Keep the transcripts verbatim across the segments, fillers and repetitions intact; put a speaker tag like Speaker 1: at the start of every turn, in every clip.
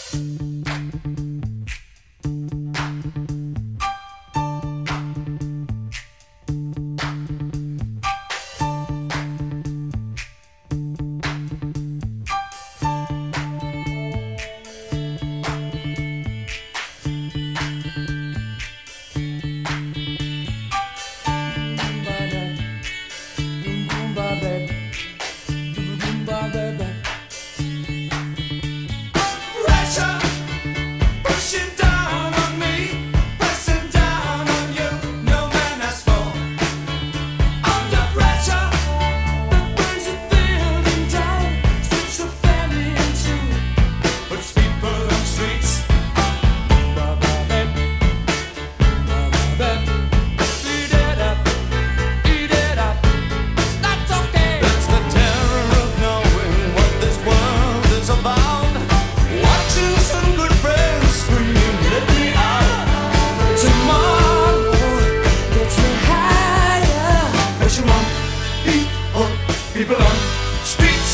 Speaker 1: People on streets.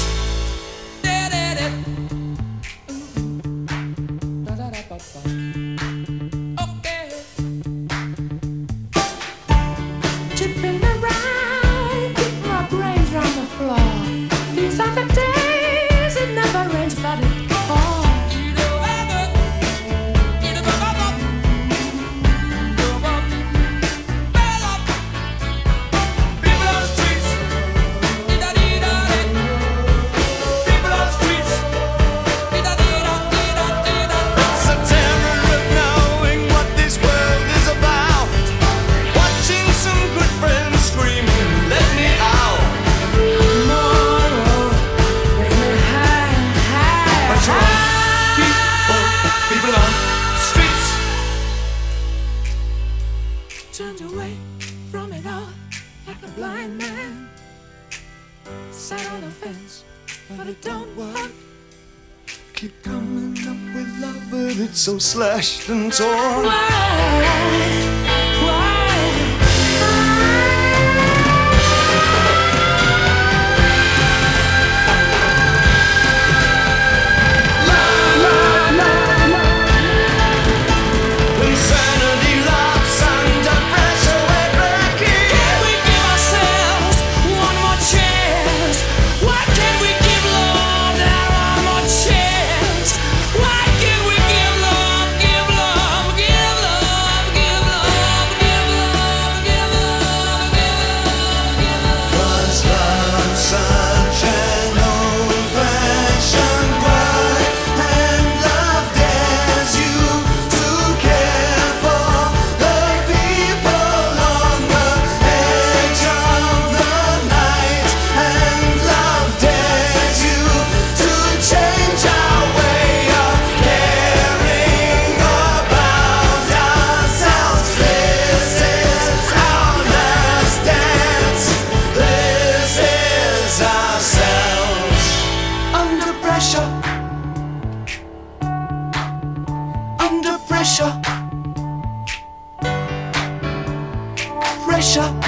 Speaker 1: Okay. Chipping around, keep my brains round the floor. These are the days it never rains, but it falls. Turned away from it all like a blind man. Sat on the fence, but it don't work.
Speaker 2: Keep coming up with love, but it's so slashed and torn.
Speaker 1: Why? Why?
Speaker 2: Pressure, pressure.